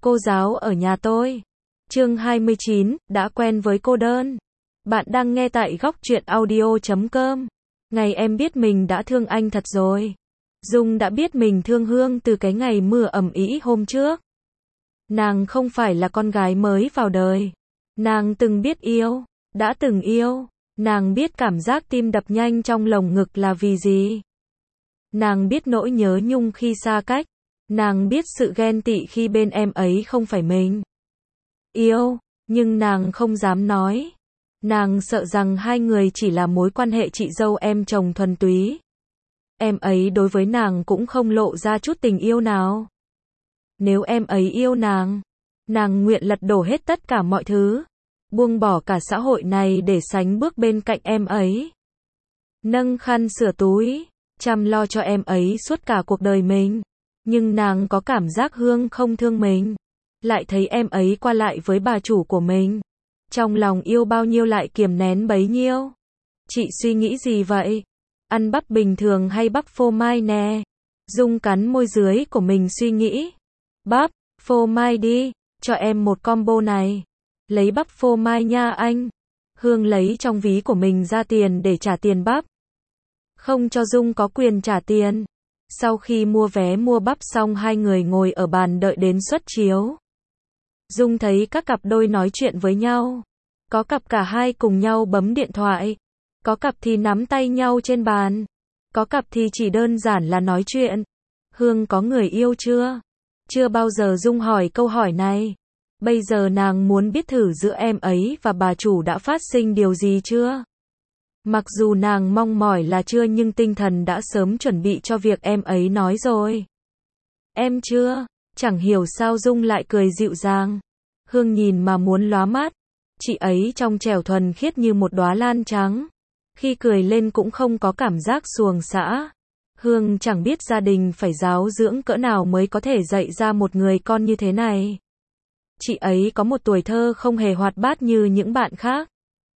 Cô giáo ở nhà tôi. Chương 29, đã quen với cô đơn. Bạn đang nghe tại góc truyện audio.com. Ngày em biết mình đã thương anh thật rồi. Dung đã biết mình thương Hương từ cái ngày mưa ầm ĩ hôm trước. Nàng không phải là con gái mới vào đời. Nàng từng biết yêu, đã từng yêu. Nàng biết cảm giác tim đập nhanh trong lồng ngực là vì gì. Nàng biết nỗi nhớ nhung khi xa cách. Nàng biết sự ghen tị khi bên em ấy không phải mình. Yêu, nhưng nàng không dám nói. Nàng sợ rằng hai người chỉ là mối quan hệ chị dâu em chồng thuần túy. Em ấy đối với nàng cũng không lộ ra chút tình yêu nào. Nếu em ấy yêu nàng nguyện lật đổ hết tất cả mọi thứ, buông bỏ cả xã hội này để sánh bước bên cạnh em ấy. Nâng khăn sửa túi, chăm lo cho em ấy suốt cả cuộc đời mình. Nhưng nàng có cảm giác Hương không thương mình, lại thấy em ấy qua lại với bà chủ của mình. Trong lòng yêu bao nhiêu lại kiềm nén bấy nhiêu. Chị suy nghĩ gì vậy? Ăn bắp bình thường hay bắp phô mai nè? Dung cắn môi dưới của mình suy nghĩ. Bắp, phô mai đi, cho em một combo này. Lấy bắp phô mai nha anh. Hương lấy trong ví của mình ra tiền để trả tiền bắp. Không cho Dung có quyền trả tiền. Sau khi mua vé mua bắp xong, hai người ngồi ở bàn đợi đến suất chiếu. Dung thấy các cặp đôi nói chuyện với nhau. Có cặp cả hai cùng nhau bấm điện thoại. Có cặp thì nắm tay nhau trên bàn. Có cặp thì chỉ đơn giản là nói chuyện. Hương có người yêu chưa? Chưa bao giờ Dung hỏi câu hỏi này. Bây giờ nàng muốn biết thử giữa em ấy và bà chủ đã phát sinh điều gì chưa? Mặc dù nàng mong mỏi là chưa, nhưng tinh thần đã sớm chuẩn bị cho việc em ấy nói rồi. Em chưa? Chẳng hiểu sao Dung lại cười dịu dàng. Hương nhìn mà muốn lóa mắt. Chị ấy trong trẻo thuần khiết như một đóa lan trắng. Khi cười lên cũng không có cảm giác xuồng xã. Hương chẳng biết gia đình phải giáo dưỡng cỡ nào mới có thể dạy ra một người con như thế này. Chị ấy có một tuổi thơ không hề hoạt bát như những bạn khác.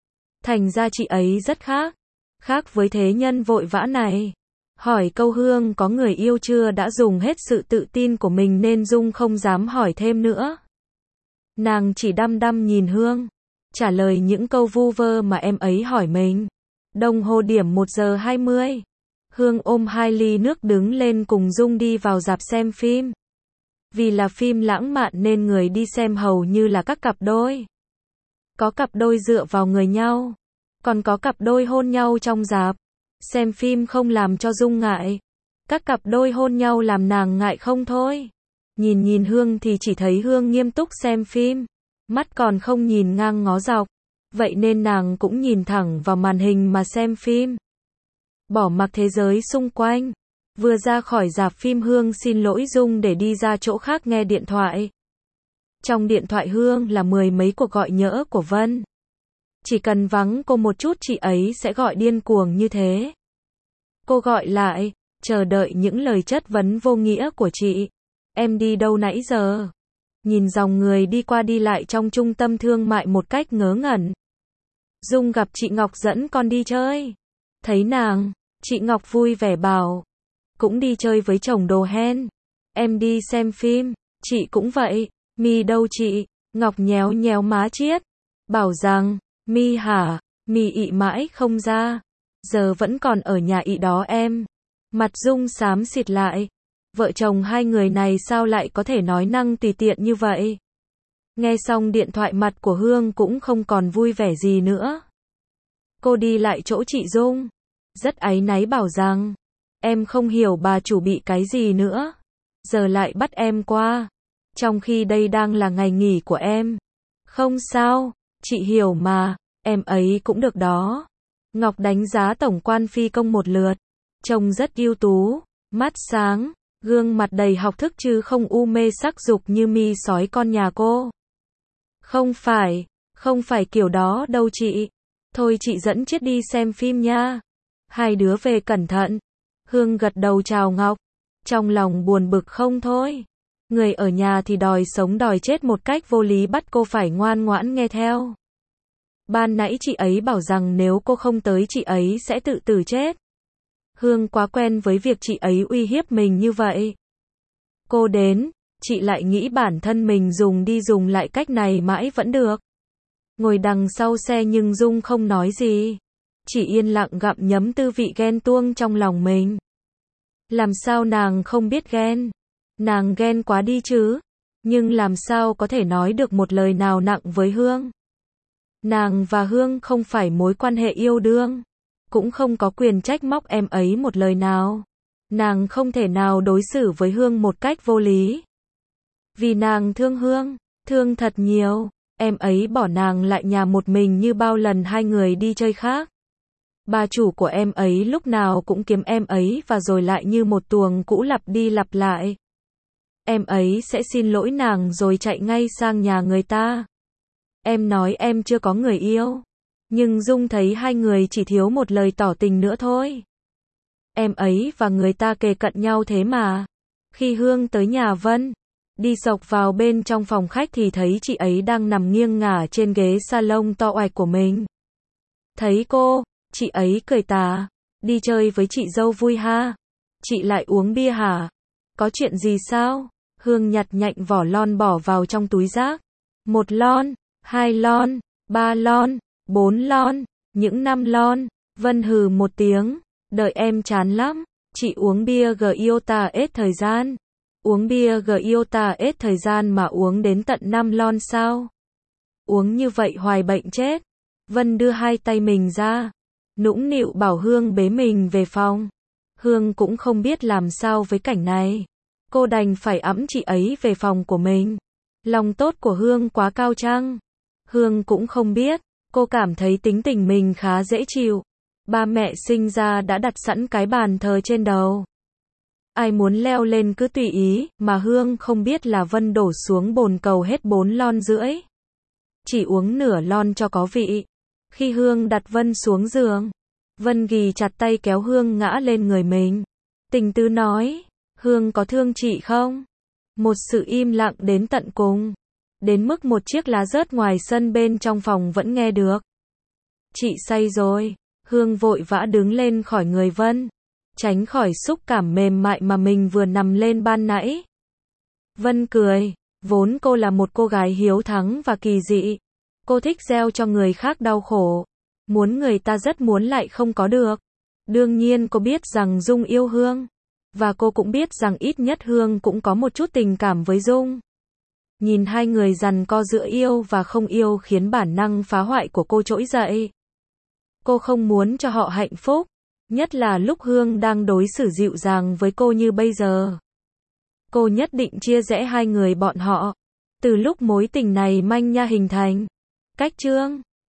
Thành ra chị ấy rất khác. Khác với thế nhân vội vã này. Hỏi câu Hương có người yêu chưa đã dùng hết sự tự tin của mình nên Dung không dám hỏi thêm nữa. Nàng chỉ đăm đăm nhìn Hương. Trả lời những câu vu vơ mà em ấy hỏi mình. Đồng hồ điểm 1:20. Hương ôm 2 ly nước đứng lên cùng Dung đi vào rạp xem phim. Vì là phim lãng mạn nên người đi xem hầu như là các cặp đôi. Có cặp đôi dựa vào người nhau. Còn có cặp đôi hôn nhau trong rạp. Xem phim không làm cho Dung ngại. Các cặp đôi hôn nhau làm nàng ngại không thôi. Nhìn Hương thì chỉ thấy Hương nghiêm túc xem phim. Mắt còn không nhìn ngang ngó dọc. Vậy nên nàng cũng nhìn thẳng vào màn hình mà xem phim. Bỏ mặc thế giới xung quanh. Vừa ra khỏi rạp phim, Hương xin lỗi Dung để đi ra chỗ khác nghe điện thoại. Trong điện thoại Hương là 10 mấy cuộc gọi nhỡ của Vân. Chỉ cần vắng cô một chút chị ấy sẽ gọi điên cuồng như thế. Cô gọi lại, chờ đợi những lời chất vấn vô nghĩa của chị. Em đi đâu nãy giờ? Nhìn dòng người đi qua đi lại trong trung tâm thương mại một cách ngớ ngẩn. Dung gặp chị Ngọc dẫn con đi chơi. Thấy nàng, chị Ngọc vui vẻ bảo. Cũng đi chơi với chồng đồ hen. Em đi xem phim, chị cũng vậy. Mi đâu chị? Ngọc nhéo nhéo má Chiết. Bảo rằng, Mi hả? Mi ị mãi không ra. Giờ vẫn còn ở nhà ị đó em. Mặt Dung xám xịt lại. Vợ chồng hai người này sao lại có thể nói năng tùy tiện như vậy? Nghe xong điện thoại mặt của Hương cũng không còn vui vẻ gì nữa. Cô đi lại chỗ chị Dung. Rất áy náy bảo rằng, em không hiểu bà chủ bị cái gì nữa. Giờ lại bắt em qua. Trong khi đây đang là ngày nghỉ của em. Không sao, chị hiểu mà, em ấy cũng được đó. Ngọc đánh giá tổng quan phi công một lượt. Trông rất ưu tú, mắt sáng, gương mặt đầy học thức chứ không u mê sắc dục như Mi sói con nhà cô. Không phải kiểu đó đâu chị. Thôi chị dẫn Chiết đi xem phim nha. Hai đứa về cẩn thận. Hương gật đầu chào Ngọc. Trong lòng buồn bực không thôi. Người ở nhà thì đòi sống đòi chết một cách vô lý, bắt cô phải ngoan ngoãn nghe theo. Ban nãy chị ấy bảo rằng nếu cô không tới chị ấy sẽ tự tử chết. Hương quá quen với việc chị ấy uy hiếp mình như vậy. Cô đến, chị lại nghĩ bản thân mình dùng đi dùng lại cách này mãi vẫn được. Ngồi đằng sau xe nhưng Dung không nói gì. Chỉ yên lặng gặm nhấm tư vị ghen tuông trong lòng mình. Làm sao nàng không biết ghen? Nàng ghen quá đi chứ. Nhưng làm sao có thể nói được một lời nào nặng với Hương? Nàng và Hương không phải mối quan hệ yêu đương. Cũng không có quyền trách móc em ấy một lời nào. Nàng không thể nào đối xử với Hương một cách vô lý. Vì nàng thương Hương, thương thật nhiều. Em ấy bỏ nàng lại nhà một mình như bao lần hai người đi chơi khác. Bà chủ của em ấy lúc nào cũng kiếm em ấy và rồi lại như một tuồng cũ lặp đi lặp lại. Em ấy sẽ xin lỗi nàng rồi chạy ngay sang nhà người ta. Em nói em chưa có người yêu. Nhưng Dung thấy hai người chỉ thiếu một lời tỏ tình nữa thôi. Em ấy và người ta kề cận nhau thế mà. Khi Hương tới nhà Vân, đi xộc vào bên trong phòng khách thì thấy chị ấy đang nằm nghiêng ngả trên ghế salon to oạch của mình. Thấy cô, chị ấy cười tà. Đi chơi với chị dâu vui ha. Chị lại uống bia hả? Có chuyện gì sao? Hương nhặt nhạnh vỏ lon bỏ vào trong túi rác. 1 lon, 2 lon, 3 lon, 4 lon, những 5 lon. Vân hừ một tiếng. Đợi em chán lắm. Chị uống bia Giota hết thời gian. Uống bia Giota hết thời gian mà uống đến tận 5 lon sao? Uống như vậy hoài bệnh chết. Vân đưa hai tay mình ra. Nũng nịu bảo Hương bế mình về phòng. Hương cũng không biết làm sao với cảnh này. Cô đành phải ẵm chị ấy về phòng của mình. Lòng tốt của Hương quá cao chăng? Hương cũng không biết. Cô cảm thấy tính tình mình khá dễ chịu. Ba mẹ sinh ra đã đặt sẵn cái bàn thờ trên đầu. Ai muốn leo lên cứ tùy ý, mà Hương không biết là Vân đổ xuống bồn cầu hết 4 lon rưỡi. Chỉ uống nửa lon cho có vị. Khi Hương đặt Vân xuống giường, Vân ghì chặt tay kéo Hương ngã lên người mình. Tình tứ nói, Hương có thương chị không? Một sự im lặng đến tận cùng. Đến mức một chiếc lá rớt ngoài sân bên trong phòng vẫn nghe được. Chị say rồi. Hương vội vã đứng lên khỏi người Vân. Tránh khỏi xúc cảm mềm mại mà mình vừa nằm lên ban nãy. Vân cười. Vốn cô là một cô gái hiếu thắng và kỳ dị. Cô thích gieo cho người khác đau khổ. Muốn người ta rất muốn lại không có được. Đương nhiên cô biết rằng Dung yêu Hương. Và cô cũng biết rằng ít nhất Hương cũng có một chút tình cảm với Dung. Nhìn hai người giằng co giữa yêu và không yêu khiến bản năng phá hoại của cô trỗi dậy. Cô không muốn cho họ hạnh phúc. Nhất là lúc Hương đang đối xử dịu dàng với cô như bây giờ. Cô nhất định chia rẽ hai người bọn họ. Từ lúc mối tình này manh nha hình thành. Cách chương